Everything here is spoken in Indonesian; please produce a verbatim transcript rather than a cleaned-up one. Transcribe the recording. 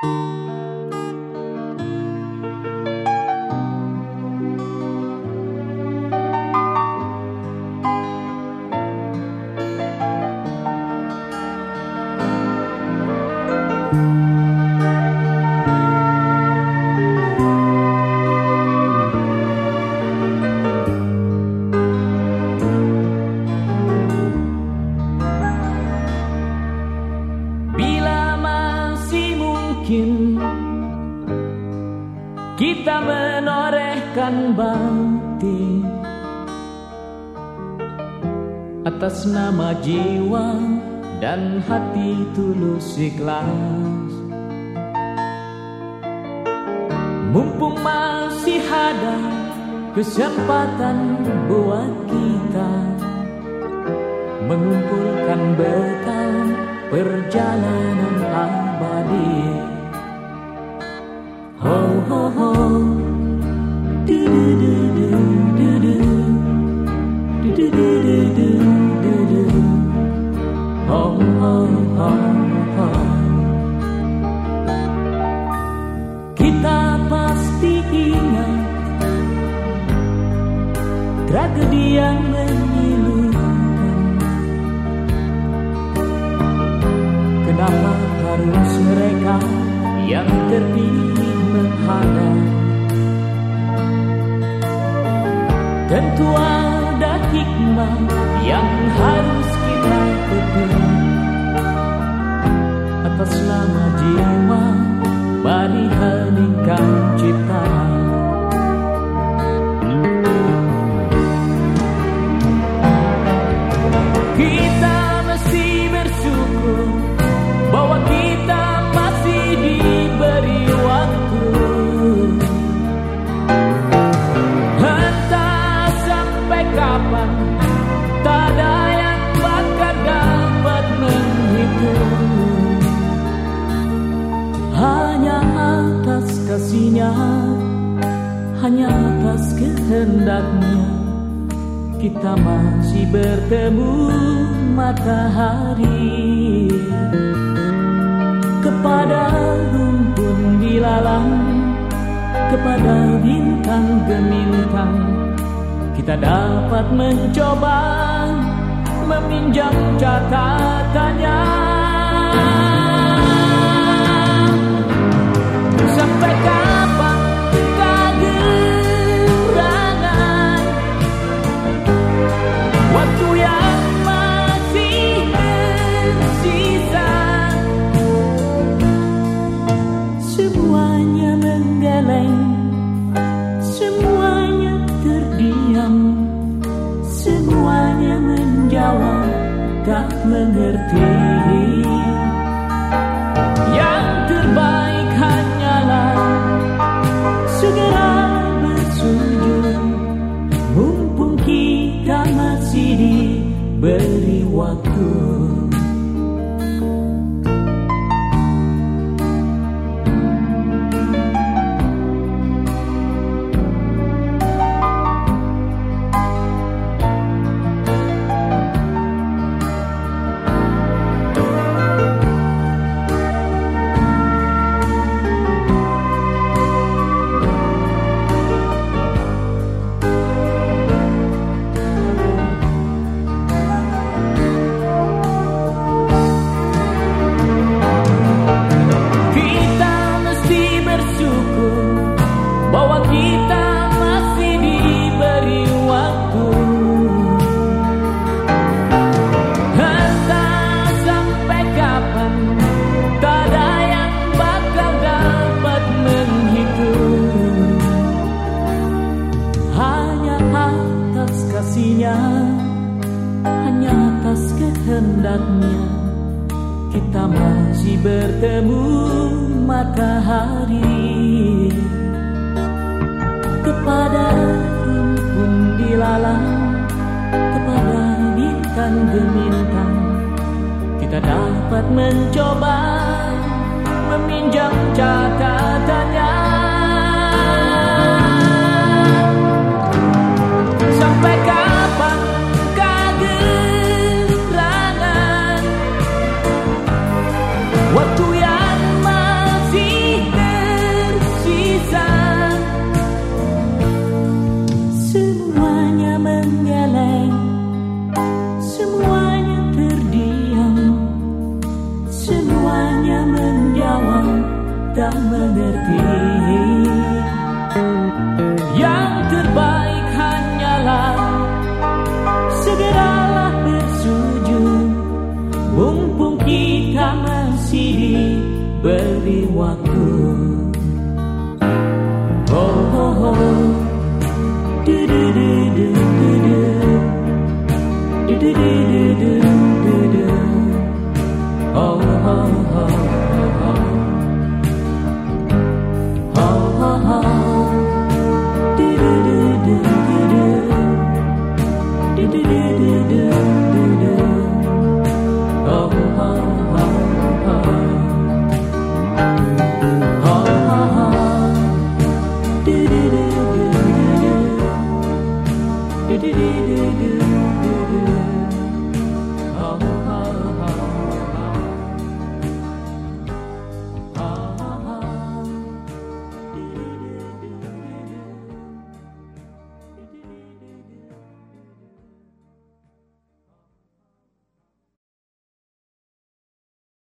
Kita menorehkan bakti atas nama jiwa dan hati tulus ikhlas. Mumpung masih ada kesempatan buat kita mengumpulkan bekal perjalanan abadi. Ho ho ho, du du du du du du, du du du du du du du, ho ho ho ho. Kita pasti ingat tragedi yang menyilaukan. Kenapa harus mereka yang terpilih menghadap? Tentu ada hikmah yang harus kita petik atas nama jiwa bani heningkan cipta. Kita mesti bersyukur bahwa kita masih diberi waktu. Entah sampai kapan, tak ada yang bakal dapat menghitung. Hanya atas kasih-Nya, hanya atas kehendaknya, kita masih bertemu matahari. Kepada rumpun dilalang, kepada bintang gemintang, kita dapat mencoba meminjam catatannya. Sampai kapan kegerangan waktu yang masih tersisa? Semuanya menggeleng, semuanya terdiam, semuanya menjawab tak mengerti. Yang terbaik hanyalah segera bersujud, mumpung kita masih diberi waktu. Bahwa kita masih diberi waktu. Entah sampai kapan, tak ada yang bakal dapat menghitung. Hanya atas kasih-Nya, hanya atas kehendaknya, kita masih bertemu matahari. Kepada rumpun dilalang, kepada bintang gemintang, kita dapat mencoba meminjam catatannya. Sampai kapan kegerangan waktu yang masih hanya menjawab tak mengerti. Yang terbaik hanyalah segeralah bersujud, mumpung kita masih diberi waktu. Oh, oh, oh. Du, du, du, du, du, du. Du, du, du, du, du, du. Oh, oh, oh, oh. Oh, oh, oh. Du, du, du, du, du, du. Du, du, du, du, du, du, du. Oh, oh, oh, oh. Oh, oh, oh. Du, du, du, du, du, du. Du, du, du, du, du.